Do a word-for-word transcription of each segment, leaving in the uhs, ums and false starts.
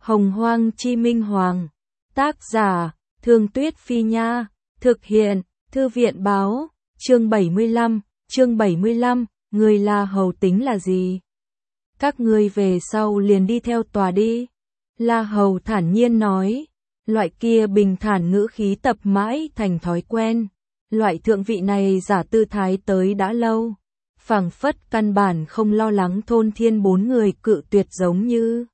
Hồng Hoang Chi Minh Hoàng. Tác giả, Thương Tuyết Phi Nha. Thực hiện, Thư viện Báo. Chương bảy mươi lăm, chương bảy mươi lăm, người La Hầu tính là gì? Các ngươi về sau liền đi theo tòa đi. La Hầu thản nhiên nói. Loại kia bình thản ngữ khí tập mãi thành thói quen. Loại thượng vị này giả tư thái tới đã lâu. Phảng phất căn bản không lo lắng thôn thiên bốn người cự tuyệt giống như.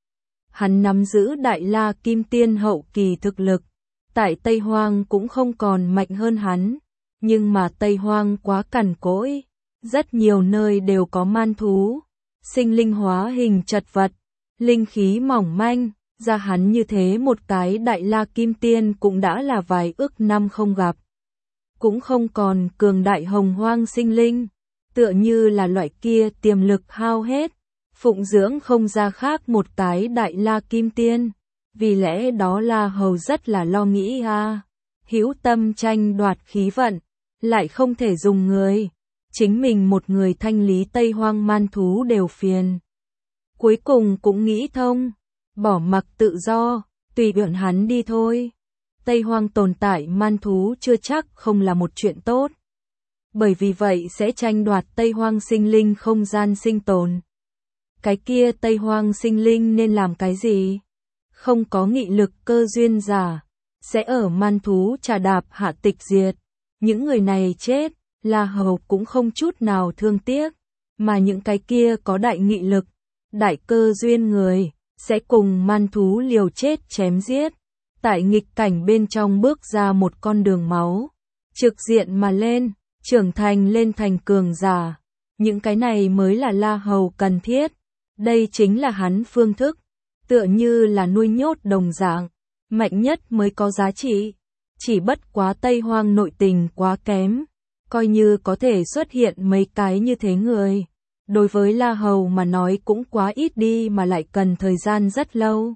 Hắn nắm giữ Đại La Kim Tiên hậu kỳ thực lực. Tại Tây Hoang cũng không còn mạnh hơn hắn. Nhưng mà Tây Hoang quá cằn cỗi. Rất nhiều nơi đều có man thú. Sinh linh hóa hình chật vật. Linh khí mỏng manh. Ra hắn như thế một cái Đại La Kim Tiên cũng đã là vài ức năm không gặp. Cũng không còn cường đại hồng hoang sinh linh. Tựa như là loại kia tiềm lực hao hết. Phụng dưỡng không ra khác một cái Đại La Kim Tiên. Vì lẽ đó La Hầu rất là lo nghĩ ha. Hữu tâm tranh đoạt khí vận. Lại không thể dùng người. Chính mình một người thanh lý Tây Hoang man thú đều phiền. Cuối cùng cũng nghĩ thông. Bỏ mặc tự do. Tùy bọn hắn đi thôi. Tây Hoang tồn tại man thú chưa chắc không là một chuyện tốt. Bởi vì vậy sẽ tranh đoạt Tây Hoang sinh linh không gian sinh tồn. Cái kia Tây Hoang sinh linh nên làm cái gì? Không có nghị lực cơ duyên giả. Sẽ ở man thú trà đạp hạ tịch diệt. Những người này chết, La Hầu cũng không chút nào thương tiếc. Mà những cái kia có đại nghị lực, đại cơ duyên người, sẽ cùng man thú liều chết chém giết. Tại nghịch cảnh bên trong bước ra một con đường máu. Trực diện mà lên, trưởng thành lên thành cường giả. Những cái này mới là La Hầu cần thiết. Đây chính là hắn phương thức. Tựa như là nuôi nhốt đồng dạng. Mạnh nhất mới có giá trị. Chỉ bất quá Tây Hoang nội tình quá kém. Coi như có thể xuất hiện mấy cái như thế người. Đối với La Hầu mà nói cũng quá ít đi mà lại cần thời gian rất lâu.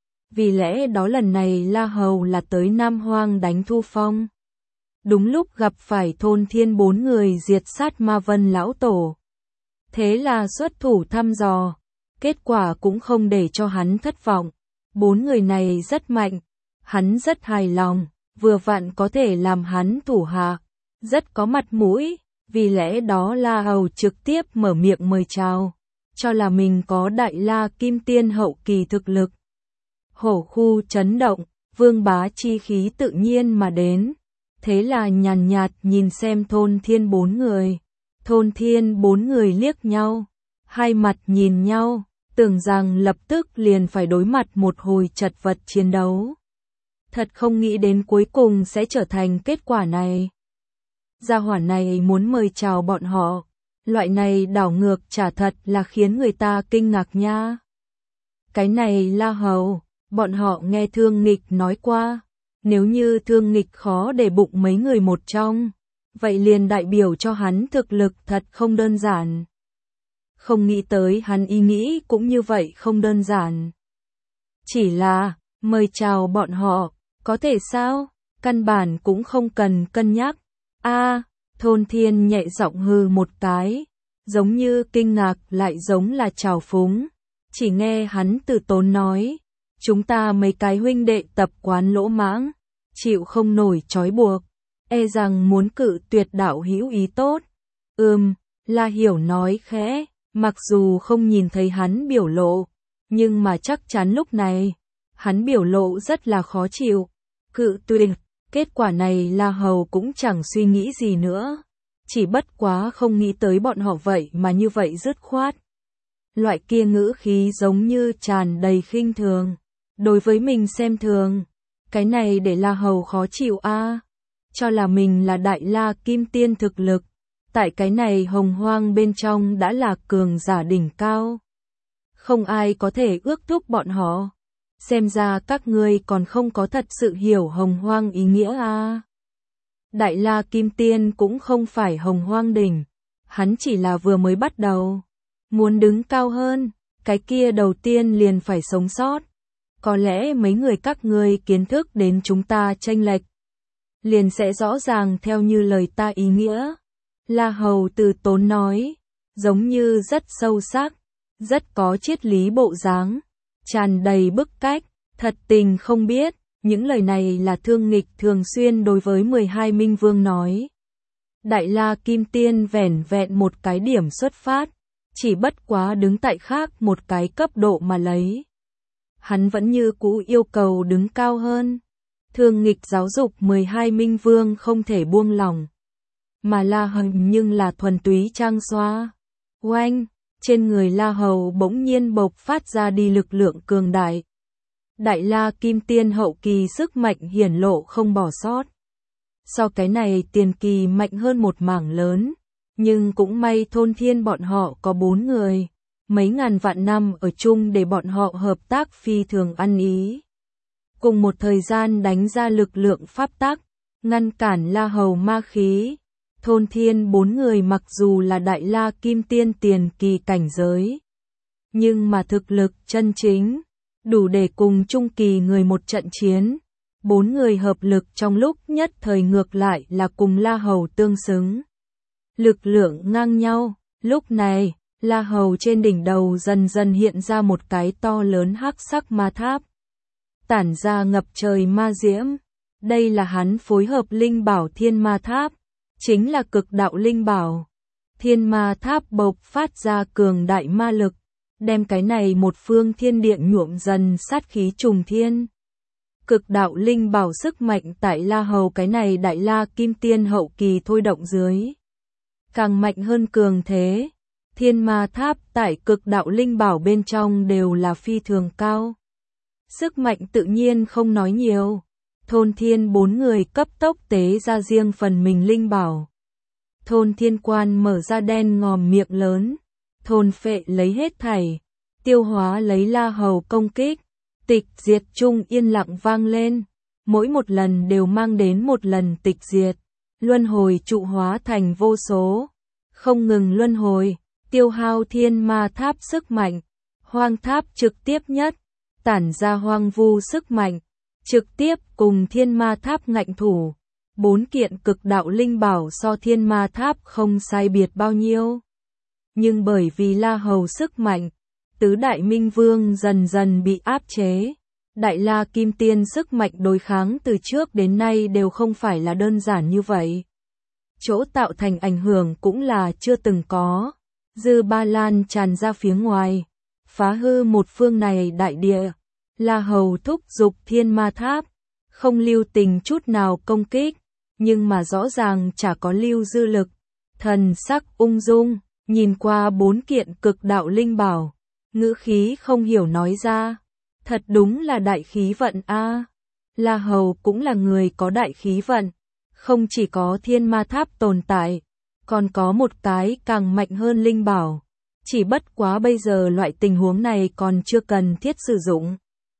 Vì lẽ đó lần này La Hầu là tới Nam Hoang đánh Thu Phong. Đúng lúc gặp phải thôn thiên bốn người diệt sát Ma Vân lão tổ. Thế là xuất thủ thăm dò. Kết quả cũng không để cho hắn thất vọng. Bốn người này rất mạnh. Hắn rất hài lòng. Vừa vặn có thể làm hắn thủ hạ. Rất có mặt mũi. Vì lẽ đó La Hầu trực tiếp mở miệng mời chào. Cho là mình có Đại La Kim Tiên hậu kỳ thực lực. Hổ khu chấn động. Vương bá chi khí tự nhiên mà đến. Thế là nhàn nhạt nhìn xem thôn thiên bốn người. Thôn thiên bốn người liếc nhau. Hai mặt nhìn nhau. Tưởng rằng lập tức liền phải đối mặt một hồi chật vật chiến đấu. Thật không nghĩ đến cuối cùng sẽ trở thành kết quả này. Gia hỏa này muốn mời chào bọn họ. Loại này đảo ngược chả thật là khiến người ta kinh ngạc nha. Cái này La Hầu, bọn họ nghe Thương Nghịch nói qua. Nếu như Thương Nghịch khó để bụng mấy người một trong, vậy liền đại biểu cho hắn thực lực thật không đơn giản. Không nghĩ tới hắn ý nghĩ cũng như vậy không đơn giản. Chỉ là, mời chào bọn họ, có thể sao? Căn bản cũng không cần cân nhắc. A, thôn thiên nhẹ giọng hừ một cái, giống như kinh ngạc lại giống là trào phúng. Chỉ nghe hắn từ tốn nói, chúng ta mấy cái huynh đệ tập quán lỗ mãng, chịu không nổi trói buộc, e rằng muốn cự tuyệt đạo hữu ý tốt. Ừm, La Hiểu nói khẽ, mặc dù không nhìn thấy hắn biểu lộ, nhưng mà chắc chắn lúc này, hắn biểu lộ rất là khó chịu. Cự tuyệt, kết quả này La Hầu cũng chẳng suy nghĩ gì nữa. Chỉ bất quá không nghĩ tới bọn họ vậy mà như vậy dứt khoát. Loại kia ngữ khí giống như tràn đầy khinh thường. Đối với mình xem thường. Cái này để La Hầu khó chịu a. À. Cho là mình là Đại La Kim Tiên thực lực. Tại cái này hồng hoang bên trong đã là cường giả đỉnh cao. Không ai có thể ước thúc bọn họ. Xem ra các ngươi còn không có thật sự hiểu hồng hoang ý nghĩa a. À. Đại La Kim Tiên cũng không phải hồng hoang đỉnh. Hắn chỉ là vừa mới bắt đầu. Muốn đứng cao hơn, cái kia đầu tiên liền phải sống sót. Có lẽ mấy người các ngươi kiến thức đến chúng ta chênh lệch. Liền sẽ rõ ràng theo như lời ta ý nghĩa. La Hầu từ tốn nói, giống như rất sâu sắc, rất có triết lý bộ dáng. tràn đầy bức cách, thật tình không biết, những lời này là Thương Nghịch thường xuyên đối với mười hai minh vương nói. Đại La Kim Tiên vẻn vẹn một cái điểm xuất phát, chỉ bất quá đứng tại khác một cái cấp độ mà lấy. Hắn vẫn như cũ yêu cầu đứng cao hơn. Thương Nghịch giáo dục mười hai minh vương không thể buông lỏng. Mà La Hầu nhưng là thuần túy trang xoa. Oanh, trên người La Hầu bỗng nhiên bộc phát ra đi lực lượng cường đại. Đại La Kim Tiên hậu kỳ sức mạnh hiển lộ không bỏ sót. Sau cái này tiền kỳ mạnh hơn một mảng lớn, nhưng cũng may thôn thiên bọn họ có bốn người, mấy ngàn vạn năm ở chung để bọn họ hợp tác phi thường ăn ý. Cùng một thời gian đánh ra lực lượng pháp tắc, ngăn cản La Hầu ma khí. Thôn thiên bốn người mặc dù là Đại La Kim Tiên tiền kỳ cảnh giới, nhưng mà thực lực chân chính, đủ để cùng trung kỳ người một trận chiến. Bốn người hợp lực trong lúc nhất thời ngược lại là cùng La Hầu tương xứng. Lực lượng ngang nhau, lúc này, La Hầu trên đỉnh đầu dần dần hiện ra một cái to lớn hắc sắc ma tháp. Tản ra ngập trời ma diễm. Đây là hắn phối hợp linh bảo thiên ma tháp, chính là cực đạo linh bảo. Thiên ma tháp bộc phát ra cường đại ma lực, đem cái này một phương thiên địa nhuộm dần sát khí trùng thiên. Cực đạo linh bảo sức mạnh tại La Hầu cái này Đại La Kim Tiên hậu kỳ thôi động dưới. Càng mạnh hơn cường thế, thiên ma tháp tại cực đạo linh bảo bên trong đều là phi thường cao. Sức mạnh tự nhiên không nói nhiều. Thôn thiên bốn người cấp tốc tế ra riêng phần mình linh bảo. Thôn thiên quan mở ra đen ngòm miệng lớn. Thôn phệ lấy hết thảy. Tiêu hóa lấy La Hầu công kích. Tịch diệt chung yên lặng vang lên. Mỗi một lần đều mang đến một lần tịch diệt. Luân hồi trụ hóa thành vô số. Không ngừng luân hồi. Tiêu hao thiên ma tháp sức mạnh. Hoang tháp trực tiếp nhất. Tản ra hoang vu sức mạnh. Trực tiếp cùng thiên ma tháp ngạnh thủ. Bốn kiện cực đạo linh bảo so thiên ma tháp không sai biệt bao nhiêu. Nhưng bởi vì La Hầu sức mạnh, tứ đại minh vương dần dần bị áp chế. Đại La Kim Tiên sức mạnh đối kháng từ trước đến nay đều không phải là đơn giản như vậy. Chỗ tạo thành ảnh hưởng cũng là chưa từng có. Dư ba lan tràn ra phía ngoài, phá hư một phương này đại địa. La Hầu thúc giục thiên ma tháp, không lưu tình chút nào công kích, nhưng mà rõ ràng chả có lưu dư lực. Thần sắc ung dung, nhìn qua bốn kiện cực đạo linh bảo, ngữ khí không hiểu nói ra. Thật đúng là đại khí vận a. La Hầu cũng là người có đại khí vận, không chỉ có thiên ma tháp tồn tại, còn có một cái càng mạnh hơn linh bảo. Chỉ bất quá bây giờ loại tình huống này còn chưa cần thiết sử dụng.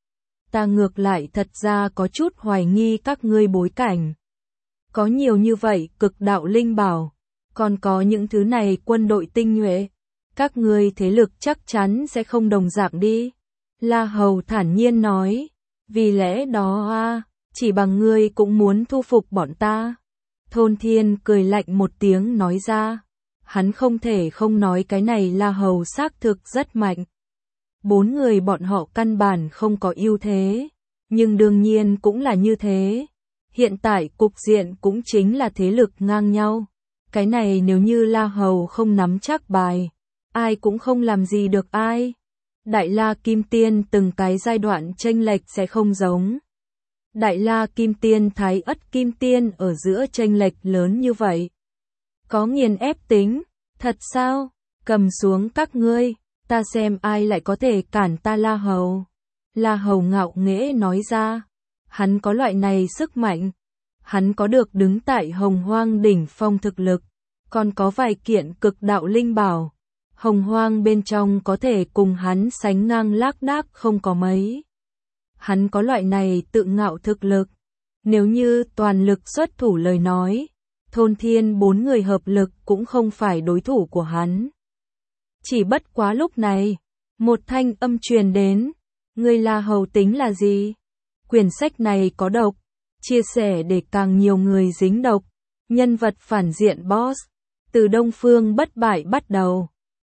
Ta ngược lại thật ra có chút hoài nghi các ngươi bối cảnh. Có nhiều như vậy cực đạo linh bảo, còn có những thứ này quân đội tinh nhuệ. Các ngươi thế lực chắc chắn sẽ không đồng dạng đi. La Hầu thản nhiên nói, vì lẽ đó a, chỉ bằng ngươi cũng muốn thu phục bọn ta. Thôn Thiên cười lạnh một tiếng nói ra, hắn không thể không nói cái này La Hầu xác thực rất mạnh. Bốn người bọn họ căn bản không có ưu thế, nhưng đương nhiên cũng là như thế. Hiện tại cục diện cũng chính là thế lực ngang nhau. Cái này nếu như La Hầu không nắm chắc bài, ai cũng không làm gì được ai. Đại La Kim Tiên từng cái giai đoạn chênh lệch sẽ không giống. Đại La Kim Tiên Thái Ất Kim Tiên ở giữa chênh lệch lớn như vậy. Có nghiền ép tính, thật sao? Cầm xuống các ngươi, ta xem ai lại có thể cản ta La Hầu. La Hầu ngạo nghễ nói ra, hắn có loại này sức mạnh. Hắn có được đứng tại Hồng Hoang đỉnh phong thực lực, còn có vài kiện cực đạo linh bảo. Hồng Hoang bên trong có thể cùng hắn sánh ngang lác đác không có mấy. Hắn có loại này tự ngạo thực lực. Nếu như toàn lực xuất thủ lời nói, Thôn Thiên bốn người hợp lực cũng không phải đối thủ của hắn. Chỉ bất quá lúc này, một thanh âm truyền đến, ngươi La Hầu tính là gì? Quyển sách này có độc, chia sẻ để càng nhiều người dính độc. Nhân vật phản diện boss, từ Đông Phương bất bại bắt đầu.